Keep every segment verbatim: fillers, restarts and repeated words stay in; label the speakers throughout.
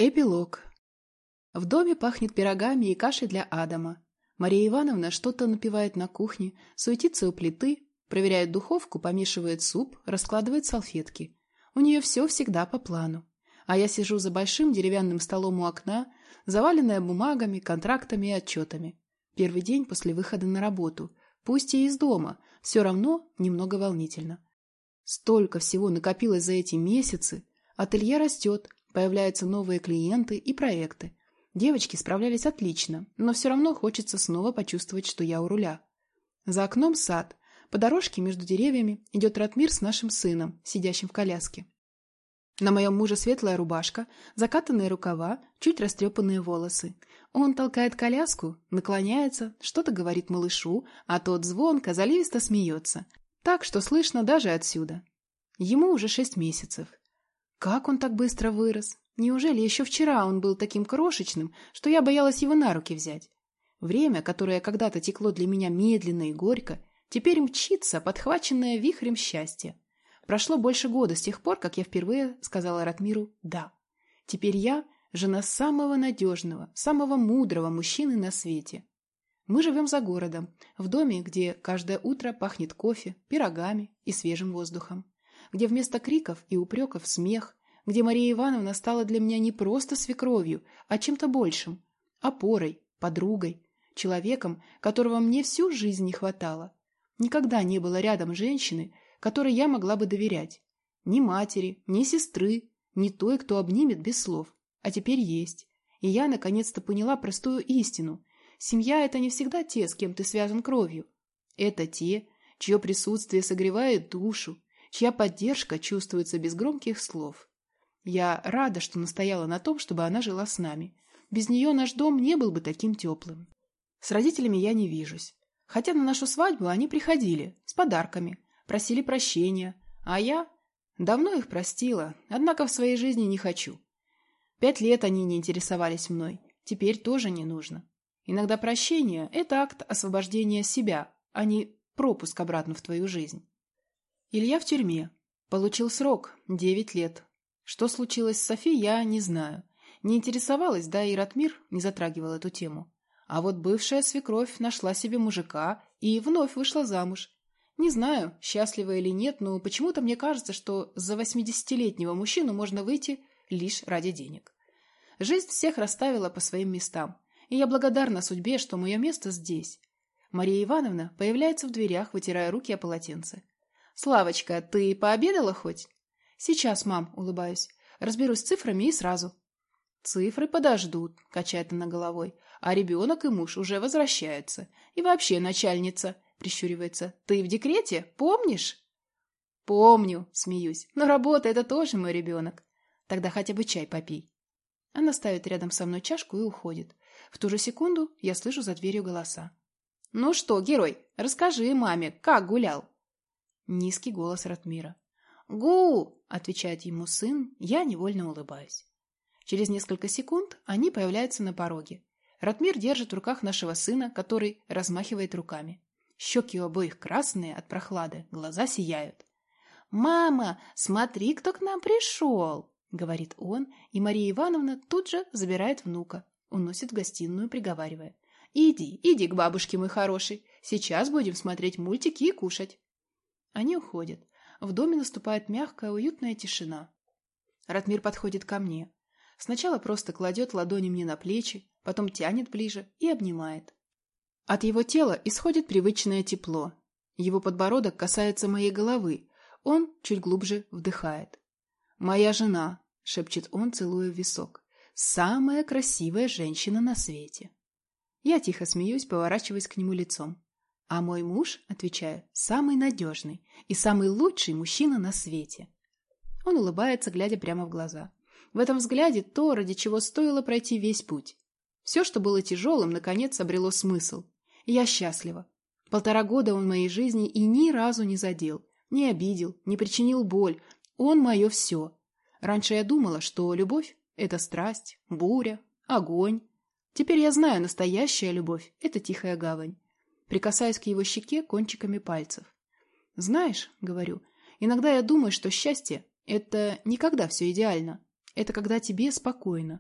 Speaker 1: Эпилог. В доме пахнет пирогами и кашей для Адама. Мария Ивановна что-то напевает на кухне, суетится у плиты, проверяет духовку, помешивает суп, раскладывает салфетки. У нее все всегда по плану. А я сижу за большим деревянным столом у окна, заваленная бумагами, контрактами и отчетами. Первый день после выхода на работу, пусть и из дома, все равно немного волнительно. Столько всего накопилось за эти месяцы, ателье растет, появляются новые клиенты и проекты. Девочки справлялись отлично, но все равно хочется снова почувствовать, что я у руля. За окном сад. По дорожке между деревьями идет Ратмир с нашим сыном, сидящим в коляске. На моем муже светлая рубашка, закатанные рукава, чуть растрепанные волосы. Он толкает коляску, наклоняется, что-то говорит малышу, а тот звонко, заливисто смеется. Так, что слышно даже отсюда. Ему уже шесть месяцев. Как он так быстро вырос? Неужели еще вчера он был таким крошечным, что я боялась его на руки взять? Время, которое когда-то текло для меня медленно и горько, теперь мчится, подхваченное вихрем счастья. Прошло больше года с тех пор, как я впервые сказала Ратмиру «да». Теперь я – жена самого надежного, самого мудрого мужчины на свете. Мы живем за городом, в доме, где каждое утро пахнет кофе, пирогами и свежим воздухом, где вместо криков и упреков смех, где Мария Ивановна стала для меня не просто свекровью, а чем-то большим, опорой, подругой, человеком, которого мне всю жизнь не хватало. Никогда не было рядом женщины, которой я могла бы доверять. Ни матери, ни сестры, ни той, кто обнимет без слов. А теперь есть. И я наконец-то поняла простую истину. Семья – это не всегда те, с кем ты связан кровью. Это те, чье присутствие согревает душу, чья поддержка чувствуется без громких слов. Я рада, что настояла на том, чтобы она жила с нами. Без нее наш дом не был бы таким теплым. С родителями я не вижусь. Хотя на нашу свадьбу они приходили, с подарками, просили прощения, а я давно их простила, однако в своей жизни не хочу. Пять лет они не интересовались мной, теперь тоже не нужно. Иногда прощение – это акт освобождения себя, а не пропуск обратно в твою жизнь. Илья в тюрьме. Получил срок – девять лет. Что случилось с Софией, я не знаю. Не интересовалась, да и Ратмир не затрагивал эту тему. А вот бывшая свекровь нашла себе мужика и вновь вышла замуж. Не знаю, счастлива или нет, но почему-то мне кажется, что за восьмидесятилетнего мужчину можно выйти лишь ради денег. Жизнь всех расставила по своим местам, и я благодарна судьбе, что мое место здесь. Мария Ивановна появляется в дверях, вытирая руки о полотенце. «Славочка, ты пообедала хоть?» «Сейчас, мам», — улыбаюсь. «Разберусь с цифрами и сразу». «Цифры подождут», — качает она головой. «А ребенок и муж уже возвращаются. И вообще начальница», — прищуривается. «Ты в декрете? Помнишь?» «Помню», — смеюсь. «Но работа — это тоже мой ребенок. Тогда хотя бы чай попей». Она ставит рядом со мной чашку и уходит. В ту же секунду я слышу за дверью голоса. «Ну что, герой, расскажи маме, как гулял?» Низкий голос Ратмира. «Гу!» — отвечает ему сын, я невольно улыбаюсь. Через несколько секунд они появляются на пороге. Ратмир держит в руках нашего сына, который размахивает руками. Щеки у обоих красные от прохлады, глаза сияют. «Мама, смотри, кто к нам пришел!» — говорит он, и Мария Ивановна тут же забирает внука, уносит в гостиную, приговаривая. «Иди, иди к бабушке, мой хороший, сейчас будем смотреть мультики и кушать». Они уходят. В доме наступает мягкая, уютная тишина. Ратмир подходит ко мне. Сначала просто кладет ладони мне на плечи, потом тянет ближе и обнимает. От его тела исходит привычное тепло. Его подбородок касается моей головы. Он чуть глубже вдыхает. «Моя жена», — шепчет он, целуя в висок, — «самая красивая женщина на свете». Я тихо смеюсь, поворачиваясь к нему лицом. А мой муж, отвечаю, самый надежный и самый лучший мужчина на свете. Он улыбается, глядя прямо в глаза. В этом взгляде то, ради чего стоило пройти весь путь. Все, что было тяжелым, наконец обрело смысл. И я счастлива. Полтора года он в моей жизни и ни разу не задел, не обидел, не причинил боль. Он мое все. Раньше я думала, что любовь – это страсть, буря, огонь. Теперь я знаю, настоящая любовь – это тихая гавань. Прикасаюсь к его щеке кончиками пальцев. «Знаешь, — говорю, — иногда я думаю, что счастье — это не когда все идеально. Это когда тебе спокойно,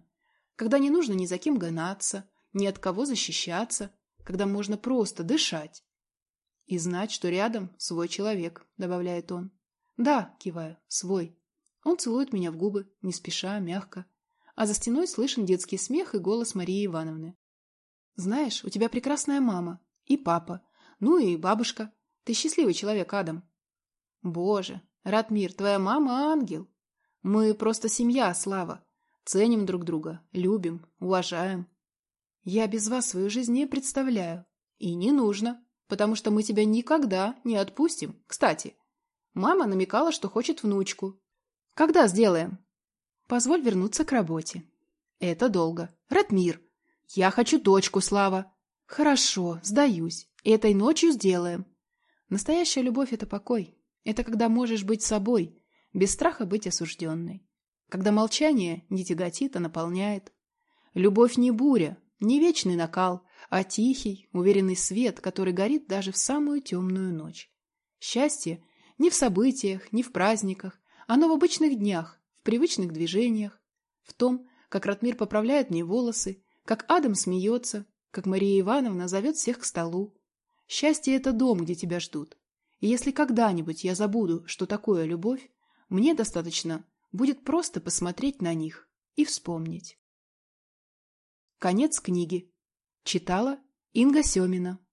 Speaker 1: Когда не нужно ни за кем гнаться, ни от кого защищаться, когда можно просто дышать. И знать, что рядом свой человек, добавляет он. Да, киваю, свой. Он целует меня в губы, не спеша, мягко. А за стеной слышен детский смех и голос Марии Ивановны. Знаешь, у тебя прекрасная мама. И папа. Ну и бабушка. Ты счастливый человек, Адам. Боже, Ратмир, твоя мама ангел. Мы просто семья, Слава. Ценим друг друга, любим, уважаем. Я без вас свою жизнь не представляю. И не нужно, потому что мы тебя никогда не отпустим. Кстати, мама намекала, что хочет внучку. Когда сделаем? Позволь вернуться к работе. Это долго. Ратмир, я хочу дочку, Слава. Хорошо, сдаюсь. Этой ночью сделаем. Настоящая любовь – это покой. Это когда можешь быть собой, без страха быть осужденной. Когда молчание не тяготит, а наполняет. Любовь не буря, не вечный накал, а тихий, уверенный свет, который горит даже в самую темную ночь. Счастье не в событиях, не в праздниках, оно в обычных днях, в привычных движениях, в том, как Ратмир поправляет мне волосы, как Адам смеется, как Мария Ивановна зовет всех к столу. Счастье – это дом, где тебя ждут. И если когда-нибудь я забуду, что такое любовь, мне достаточно будет просто посмотреть на них и вспомнить. Конец книги. Читала Инга Семина.